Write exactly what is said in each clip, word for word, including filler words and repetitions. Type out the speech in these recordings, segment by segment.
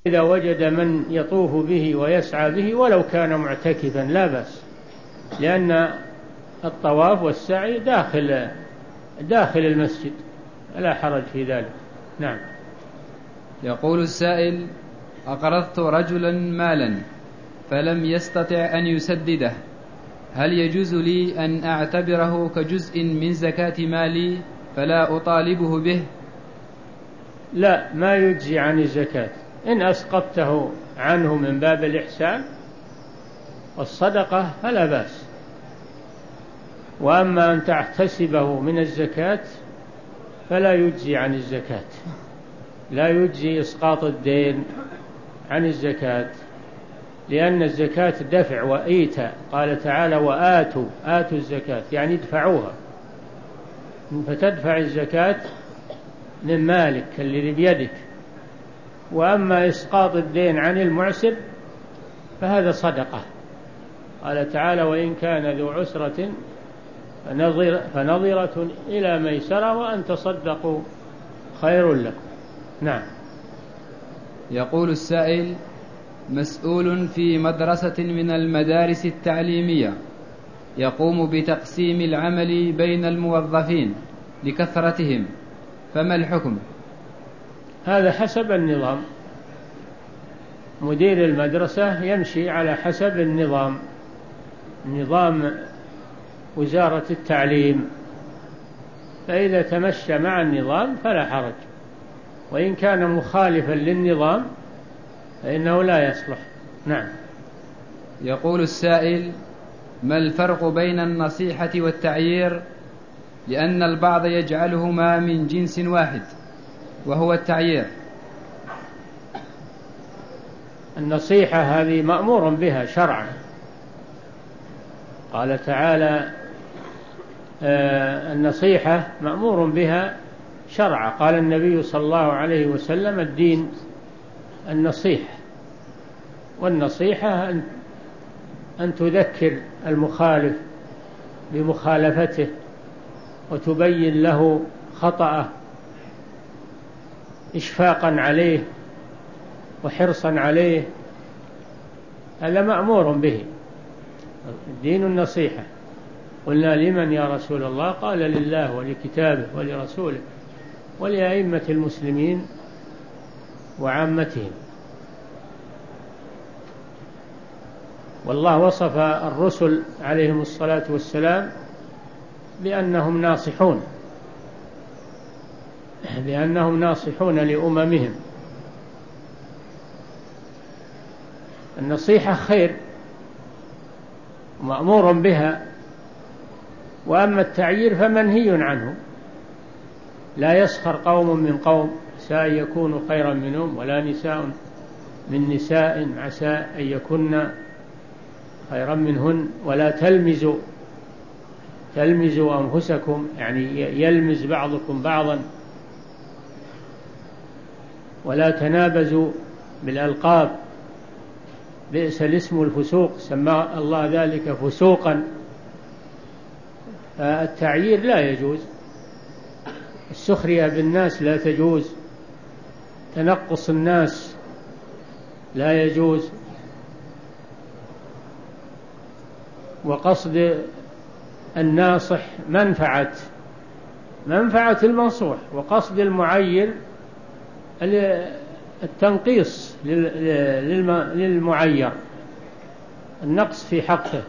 إذا وجد من يطوف به ويسعى به ولو كان معتكفا لا بأس، لأن الطواف والسعي داخل داخل المسجد لا حرج في ذلك. نعم. يقول السائل: أقرضت رجلا مالا فلم يستطع أن يسدده، هل يجوز لي أن أعتبره كجزء من زكاة مالي فلا أطالبه به؟ لا، ما يجزي عن الزكاة. إن أسقطته عنه من باب الإحسان والصدقة فلا بأس، وأما أن تحتسبه من الزكاة فلا يجزي عن الزكاة، لا يجزي إسقاط الدين عن الزكاة، لأن الزكاة دفع وإيتاء، قال تعالى: وآتوا آتوا الزكاة، يعني ادفعوها، فتدفع الزكاة من مالك الذي بيدك. وأما إسقاط الدين عن المعسر فهذا صدقة، قال تعالى: وإن كان ذو عسرة فنظرة إلى ميسرة وأن تصدقوا خير لكم. نعم. يقول السائل: مسؤول في مدرسة من المدارس التعليمية يقوم بتقسيم العمل بين الموظفين لكثرتهم، فما الحكم؟ هذا حسب النظام، مدير المدرسة يمشي على حسب النظام، نظام وزارة التعليم، فإذا تمشى مع النظام فلا حرج، وإن كان مخالفا للنظام فإنه لا يصلح. نعم. يقول السائل: ما الفرق بين النصيحة والتعيير؟ لأن البعض يجعلهما من جنس واحد وهو التعيير. النصيحة هذه مأمور بها شرعا، قال تعالى: آه النصيحة مأمور بها شرعا، قال النبي صلى الله عليه وسلم: الدين النصيحة، والنصيحة أن, أن تذكر المخالف بمخالفته وتبين له خطأه إشفاقا عليه وحرصا عليه، هذا مأمور به، الدين النصيحة. قلنا: لمن يا رسول الله؟ قال: لله ولكتابه ولرسوله ولأئمة المسلمين وعامتهم. والله وصف الرسل عليهم الصلاة والسلام بأنهم ناصحون، بأنهم ناصحون لأممهم. النصيحة خير مأمور بها، وأما التعيير فمنهي عنه. لا يسخر قوم من قوم عسى أن يكونوا خيرا منهم، ولا نساء من نساء عسى أن يكن خيرا منهن، ولا تلمزوا تلمزوا أنفسكم، يعني يلمز بعضكم بعضا، ولا تنابزوا بالألقاب، بئس الاسم الفسوق، سمى الله ذلك فسوقا. التعيير لا يجوز، السخرية بالناس لا تجوز، تنقص الناس لا يجوز، وقصد الناصح منفعة منفعة المنصوح، وقصد المعير التنقيص للمعير، النقص في حقه.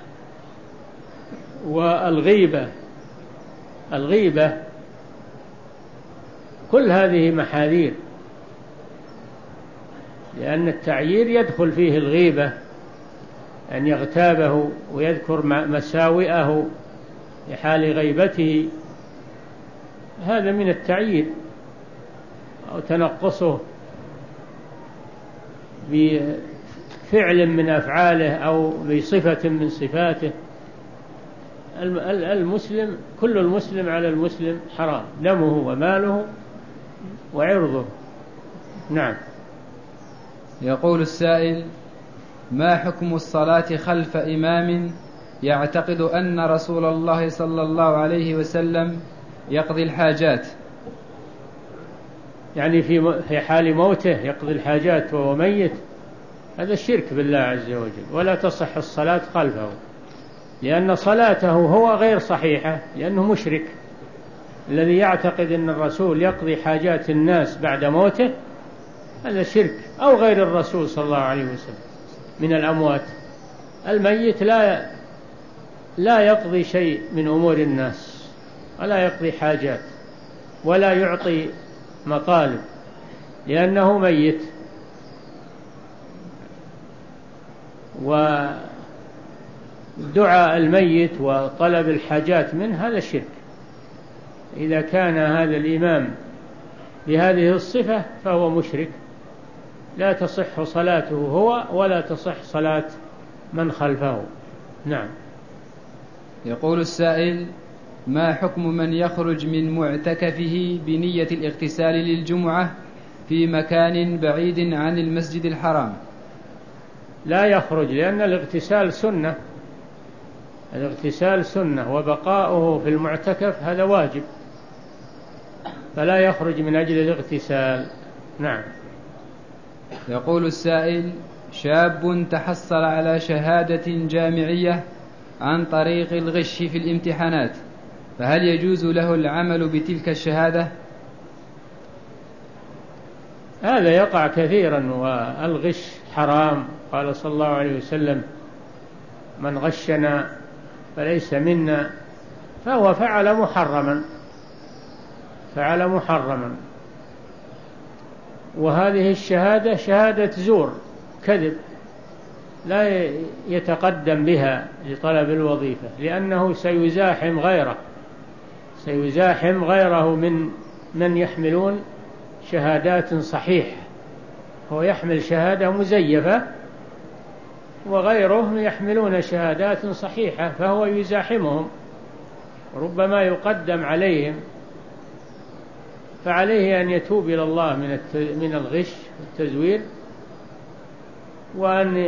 والغيبة الغيبة كل هذه محاذير، لأن التعيير يدخل فيه الغيبة، أن يغتابه ويذكر مساوئه لحال غيبته، هذا من التعيير، أو تنقصه بفعل من أفعاله أو بصفة من صفاته. المسلم كل المسلم على المسلم حرام، دمه وماله وعرضه. نعم. يقول السائل: ما حكم الصلاة خلف إمام يعتقد أن رسول الله صلى الله عليه وسلم يقضي الحاجات؟ يعني في في حال موته يقضي الحاجات وهو ميت، هذا الشرك بالله عز وجل، ولا تصح الصلاة خلفه، لأن صلاته هو غير صحيحة، لأنه مشرك. الذي يعتقد أن الرسول يقضي حاجات الناس بعد موته هذا شرك، أو غير الرسول صلى الله عليه وسلم من الأموات. الميت لا لا يقضي شيء من أمور الناس، ولا يقضي حاجات، ولا يعطي مطالب، لأنه ميت. ودعاء الميت وطلب الحاجات منه هذا شرك. إذا كان هذا الإمام بهذه الصفة فهو مشرك، لا تصح صلاته هو ولا تصح صلاة من خلفه. نعم. يقول السائل: ما حكم من يخرج من معتكفه بنية الاغتسال للجمعة في مكان بعيد عن المسجد الحرام؟ لا يخرج، لأن الاغتسال سنة، الاغتسال سنة، وبقاؤه في المعتكف هذا واجب، فلا يخرج من أجل الاغتسال. نعم. يقول السائل: شاب تحصل على شهادة جامعية عن طريق الغش في الامتحانات، فهل يجوز له العمل بتلك الشهادة؟ هذا يقع كثيرا، والغش حرام. قال صلى الله عليه وسلم: من غشنا فليس منا، فهو فعل محرما، فعل محرما. وهذه الشهادة شهادة زور، كذب، لا يتقدم بها لطلب الوظيفة، لأنه سيزاحم غيره، سيزاحم غيره من من يحملون شهادات صحيحة. هو يحمل شهادة مزيفة وغيره يحملون شهادات صحيحة، فهو يزاحمهم، ربما يقدم عليهم. فعليه أن يتوب إلى الله من من الغش والتزوير، وأن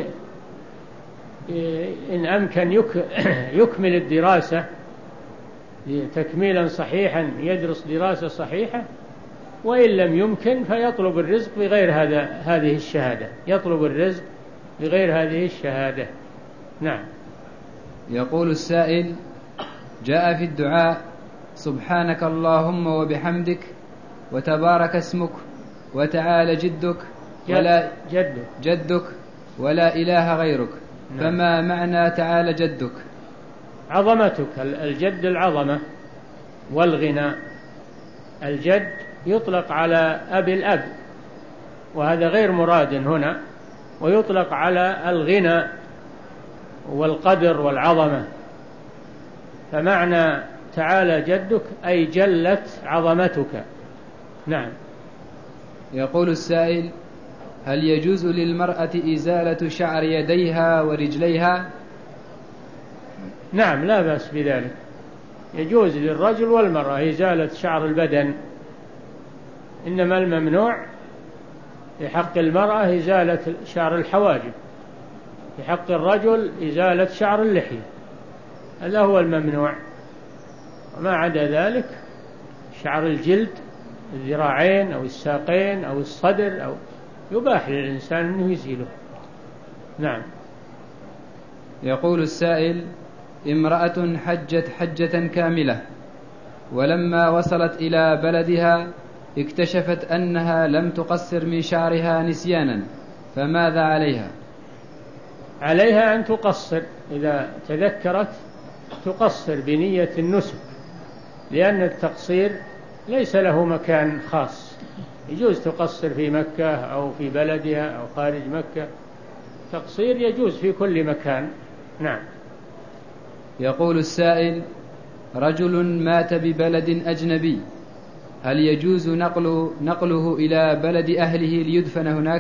إن أمكن يكمل الدراسة تكميلا صحيحا، يدرس دراسة صحيحة، وإن لم يمكن فيطلب الرزق بغير هذا هذه الشهادة، يطلب الرزق بغير هذه الشهادة. نعم. يقول السائل: جاء في الدعاء: سبحانك اللهم وبحمدك وتبارك اسمك وتعالى جدك ولا جدك, جدك ولا إله غيرك. نعم. فما معنى تعالى جدك؟ عظمتك، الجد العظمة والغنى. الجد يطلق على أبي الأب، وهذا غير مراد هنا، ويطلق على الغنى والقدر والعظمة. فمعنى تعالى جدك أي جلت عظمتك. نعم. يقول السائل: هل يجوز للمرأة إزالة شعر يديها ورجليها؟ نعم، لا بأس بذلك، يجوز للرجل والمرأة إزالة شعر البدن، إنما الممنوع في حق المرأة إزالة شعر الحواجب، في حق الرجل إزالة شعر اللحية، هذا هو الممنوع. وما عدا ذلك شعر الجلد، الذراعين أو الساقين أو الصدر أو يباح للإنسان أنه يزيله. نعم. يقول السائل: امرأة حجت حجة كاملة، ولما وصلت إلى بلدها اكتشفت أنها لم تقصر من شعرها نسيانا، فماذا عليها؟ عليها أن تقصر، إذا تذكرت تقصر بنية النسك، لأن التقصير ليس له مكان خاص، يجوز تقصر في مكة أو في بلدها أو خارج مكة، تقصير يجوز في كل مكان. نعم. يقول السائل: رجل مات ببلد أجنبي، هل يجوز نقله, نقله إلى بلد أهله ليدفن هناك؟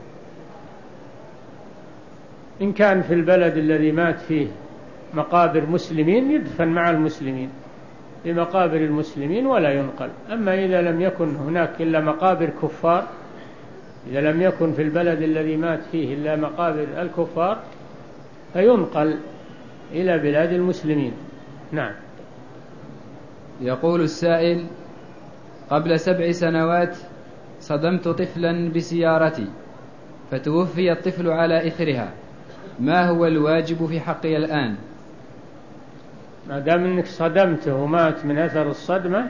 إن كان في البلد الذي مات فيه مقابر مسلمين يدفن مع المسلمين في مقابر المسلمين ولا ينقل. أما إذا لم يكن هناك إلا مقابر كفار، إذا لم يكن في البلد الذي مات فيه إلا مقابر الكفار فينقل إلى بلاد المسلمين. نعم. يقول السائل: قبل سبع سنوات صدمت طفلا بسيارتي فتوفي الطفل على إثرها، ما هو الواجب في حقي الآن؟ ما دام أنك صدمته ومات من أثر الصدمة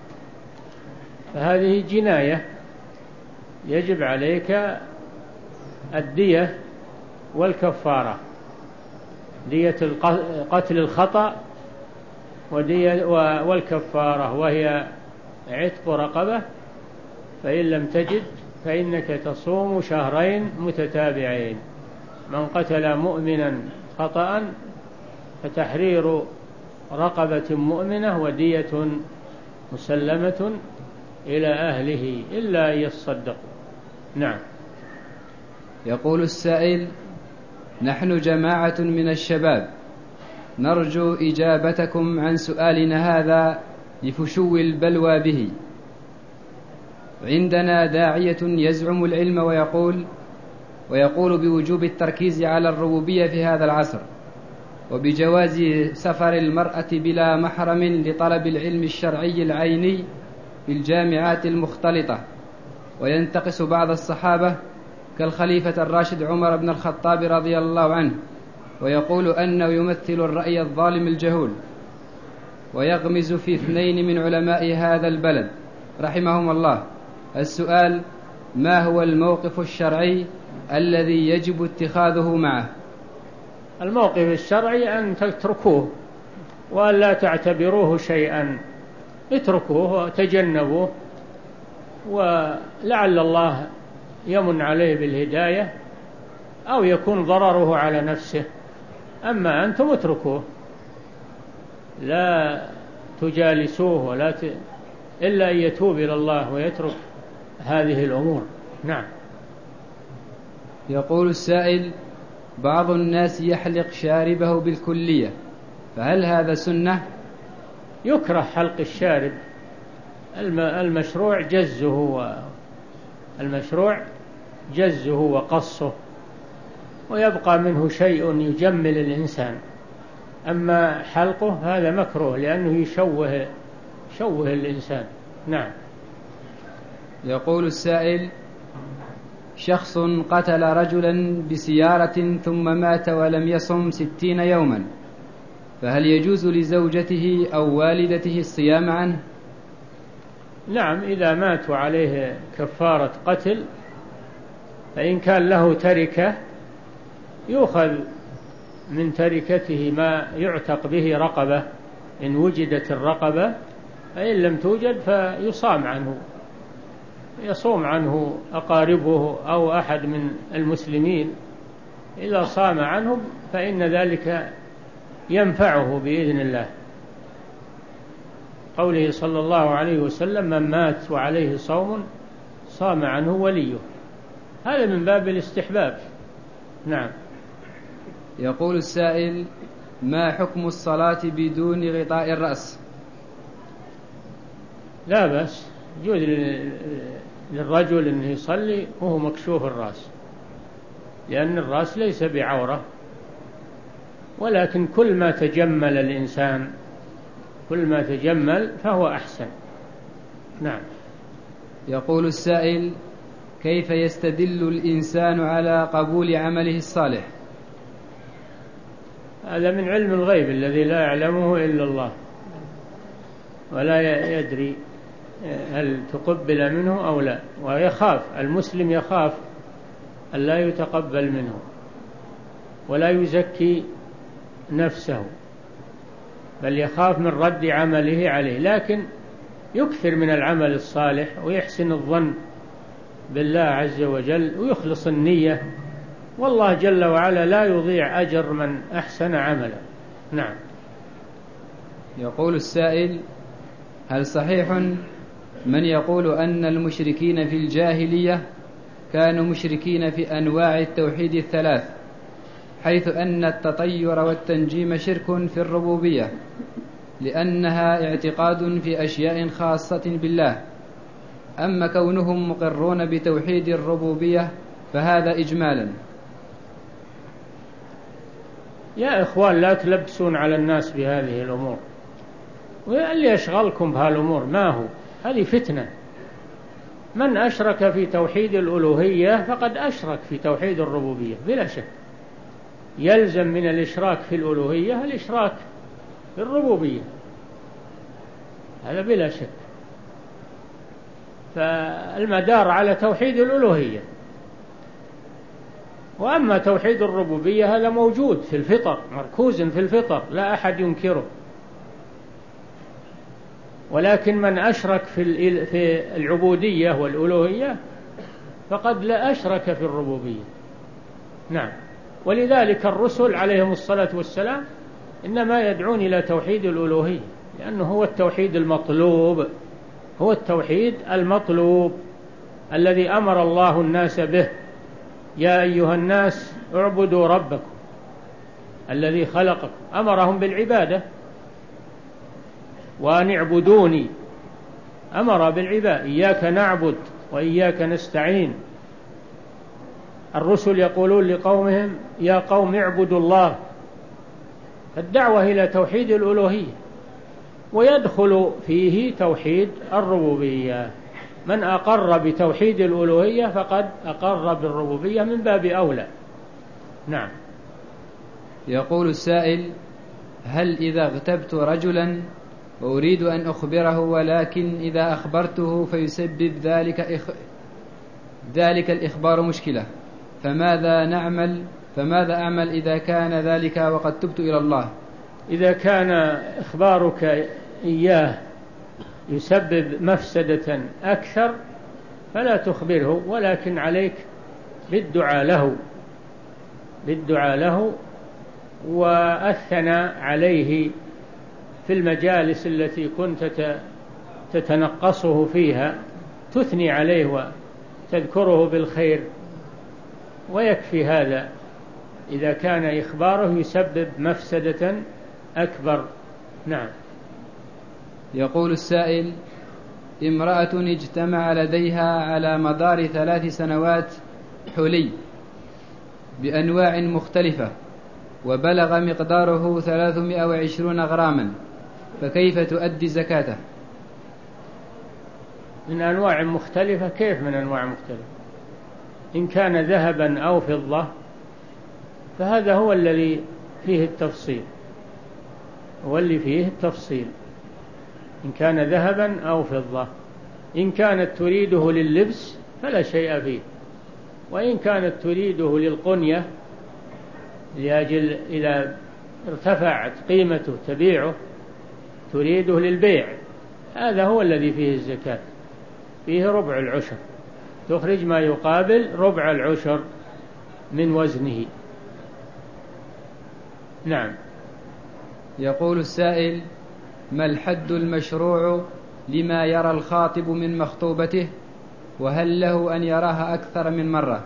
فهذه جناية، يجب عليك الدية والكفارة، دية قتل الخطأ ودية والكفارة، وهي عتق رقبة، فإن لم تجد فإنك تصوم شهرين متتابعين. من قتل مؤمنا خطأ فتحرير رقبة مؤمنة ودية مسلمة إلى أهله إلا أن يصدقوا. نعم. يقول السائل: نحن جماعة من الشباب نرجو إجابتكم عن سؤالنا هذا لفشو البلوى به. عندنا داعية يزعم العلم ويقول ويقول بوجوب التركيز على الربوبية في هذا العصر، وبجواز سفر المرأة بلا محرم لطلب العلم الشرعي العيني في الجامعات المختلطة، وينتقص بعض الصحابة كالخليفة الراشد عمر بن الخطاب رضي الله عنه، ويقول أنه يمثل الرأي الظالم الجهول، ويغمز في اثنين من علماء هذا البلد رحمهم الله. السؤال: ما هو الموقف الشرعي الذي يجب اتخاذه معه؟ الموقف الشرعي أن تتركوه وأن لا تعتبروه شيئا، اتركوه وتجنبوه، ولعل الله يمن عليه بالهداية أو يكون ضرره على نفسه. أما أنتم اتركوه، لا تجالسوه ولا ت... إلا أن يتوب إلى الله ويترك هذه الأمور. نعم. يقول السائل: بعض الناس يحلق شاربه بالكلية، فهل هذا سنة؟ يكره حلق الشارب، المشروع جزه و... المشروع جزه وقصه، ويبقى منه شيء يجمل الإنسان. أما حلقه هذا مكروه لأنه يشوه يشوه الإنسان. نعم. يقول السائل: شخص قتل رجلا بسيارة ثم مات ولم يصم ستين يوما، فهل يجوز لزوجته أو والدته الصيام عنه؟ نعم، إذا مات وعليه كفارة قتل، فإن كان له تركة يؤخذ من تركته ما يعتق به رقبة إن وجدت الرقبة، فإن لم توجد فيصام عنه، يصوم عنه أقاربه أو أحد من المسلمين. إذا صام عنهم فإن ذلك ينفعه بإذن الله. قوله صلى الله عليه وسلم: من مات وعليه صوم صام عنه وليه. هذا من باب الاستحباب. نعم. يقول السائل: ما حكم الصلاة بدون غطاء الرأس؟ لا بأس، يجوز للرجل أنه يصلي وهو مكشوف الرأس، لأن الرأس ليس بعورة، ولكن كل ما تجمل الإنسان كل ما تجمل فهو أحسن. نعم. يقول السائل: كيف يستدل الإنسان على قبول عمله الصالح؟ هذا من علم الغيب الذي لا يعلمه إلا الله، ولا يدري هل تقبل منه أو لا، ويخاف المسلم يخاف أن لا يتقبل منه ولا يزكي نفسه، بل يخاف من رد عمله عليه، لكن يكثر من العمل الصالح ويحسن الظن بالله عز وجل ويخلص النية، والله جل وعلا لا يضيع أجر من أحسن عملا. نعم. يقول السائل: هل صحيح من يقول أن المشركين في الجاهلية كانوا مشركين في أنواع التوحيد الثلاث، حيث أن التطير والتنجيم شرك في الربوبية لأنها اعتقاد في أشياء خاصة بالله، أما كونهم مقرون بتوحيد الربوبية فهذا إجمالا؟ يا إخوان، لا تلبسون على الناس بهذه الأمور، واللي يشغلكم بهالأمور ما هو، هذه فتنة من أشرك في توحيد الألوهية فقد أشرك في توحيد الربوبية بلا شك. يلزم من الإشراك في الألوهية الإشراك في الربوبية، هذا بلا شك. فالمدار على توحيد الألوهية. وأما توحيد الربوبية هذا موجود في الفطر، مركوز في الفطر، لا أحد ينكره. ولكن من أشرك في العبودية والألوهية فقد لا أشرك في الربوبية. نعم. ولذلك الرسل عليهم الصلاة والسلام إنما يدعون إلى توحيد الألوهية، لأنه هو التوحيد المطلوب، هو التوحيد المطلوب الذي أمر الله الناس به. يا أيها الناس اعبدوا ربكم الذي خلقكم، أمرهم بالعبادة. وأن اعبدوني، أمر بالعبادة، إياك نعبد وإياك نستعين. الرسل يقولون لقومهم يا قوم اعبدوا الله، الدعوة إلى توحيد الألوهية، ويدخل فيه توحيد الربوبية. من أقر بتوحيد الألوهية فقد أقر بالربوبية من باب أولى. نعم. يقول السائل: هل إذا اغتبت رجلا وأريد أن أخبره، ولكن إذا أخبرته فيسبب ذلك إخ... ذلك الإخبار مشكلة، فماذا نعمل فماذا أعمل إذا كان ذلك وقد تبت إلى الله؟ إذا كان إخبارك إياه يسبب مفسدة أكثر فلا تخبره، ولكن عليك بالدعاء له بالدعاء له والثناء عليه في المجالس التي كنت تتنقصه فيها، تثني عليه وتذكره بالخير، ويكفي هذا إذا كان إخباره يسبب مفسدة أكبر. نعم. يقول السائل: امرأة اجتمع لديها على مدار ثلاث سنوات حلي بأنواع مختلفة وبلغ مقداره ثلاثمائة وعشرين غراما، فكيف تؤدي زكاته؟ من أنواع مختلفة؟ كيف من أنواع مختلفة؟ إن كان ذهبا أو فضة فهذا هو الذي فيه التفصيل، هو اللي فيه التفصيل إن كان ذهبا أو فضة. إن كانت تريده لللبس فلا شيء فيه، وإن كانت تريده للقنية لأجل إذا ارتفعت قيمته تبيعه، تريده للبيع، هذا هو الذي فيه الزكاة، فيه ربع العشر، تخرج ما يقابل ربع العشر من وزنه. نعم. يقول السائل: ما الحد المشروع لما يرى الخاطب من مخطوبته، وهل له أن يراها أكثر من مرة؟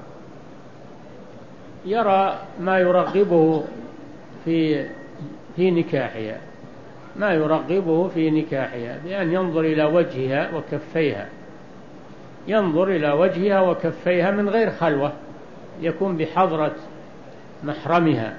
يرى ما يرغبه في في نكاحها، ما يرغبه في نكاحها بأن ينظر إلى وجهها وكفيها، ينظر إلى وجهها وكفيها من غير خلوة، يكون بحضرة محرمها،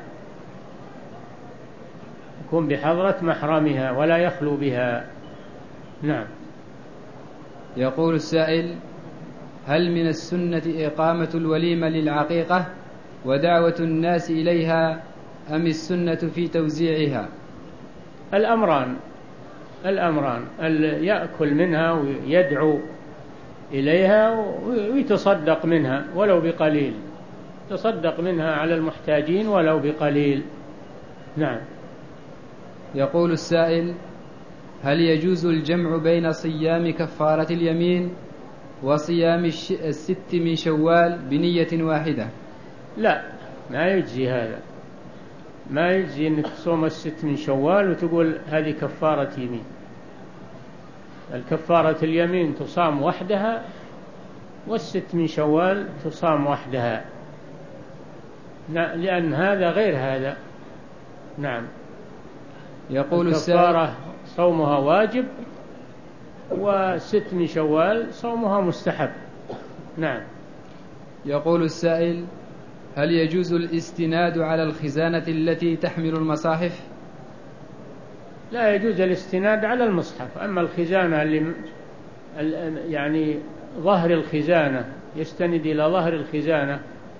يكون بحضرة محرمها ولا يخلو بها. نعم. يقول السائل: هل من السنة إقامة الوليمة للعقيقة ودعوة الناس إليها، أم السنة في توزيعها؟ الأمران الأمران يأكل منها ويدعو إليها ويتصدق منها ولو بقليل، تصدق منها على المحتاجين ولو بقليل. نعم. يقول السائل: هل يجوز الجمع بين صيام كفارة اليمين وصيام الست من شوال بنية واحدة؟ لا، ما يجزي هذا، ما يجزي أنك تصوم الست من شوال وتقول هذه كفارة يمين. الكفارة اليمين تصام وحدها، والست من شوال تصام وحدها، لأن هذا غير هذا. نعم. يقول الكفارة صومها واجب، وست من شوال صومها مستحب. نعم. يقول السائل: هل يجوز الاستناد على الخزانة التي تحمل المصاحف؟ لا يجوز الاستناد على المصحف، أما الخزانة اللي يعني ظهر الخزانة، يستند إلى ظهر الخزانة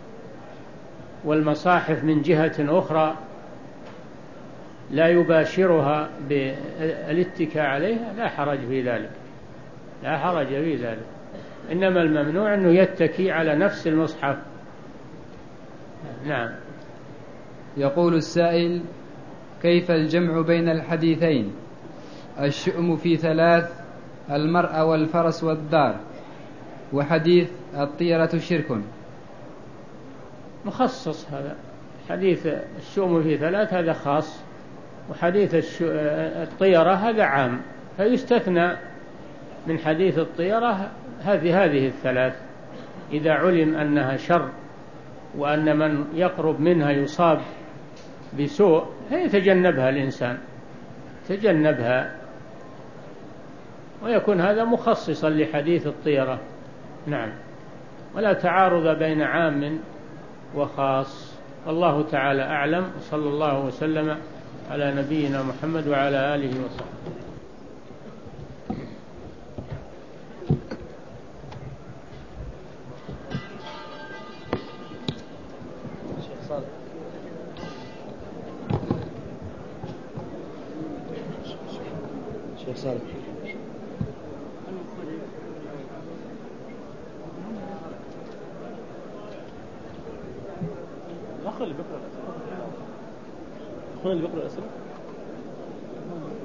والمصاحف من جهة أخرى لا يباشرها بالاتكاء عليها، لا حرج في ذلك، لا حرج في ذلك. إنما الممنوع أنه يتكي على نفس المصحف. نعم. يقول السائل: كيف الجمع بين الحديثين؟ الشؤم في ثلاث، المرأة والفرس والدار، وحديث الطيرة شرك. مخصص هذا حديث الشؤم في ثلاث، هذا خاص، وحديث الطيرة هذا عام، فيستثنى من حديث الطيرة هذه هذه الثلاث إذا علم أنها شر وأن من يقرب منها يصاب بسوء فيتجنبها الإنسان، تجنبها، ويكون هذا مخصصا لحديث الطيرة. نعم. ولا تعارض بين عام وخاص. الله تعالى أعلم، صلى الله وسلم على نبينا محمد وعلى آله وصحبه. شيخ صالح. الأخ اللي بيقرأ الأسئلة، الأخ اللي بيقرأ الأسئلة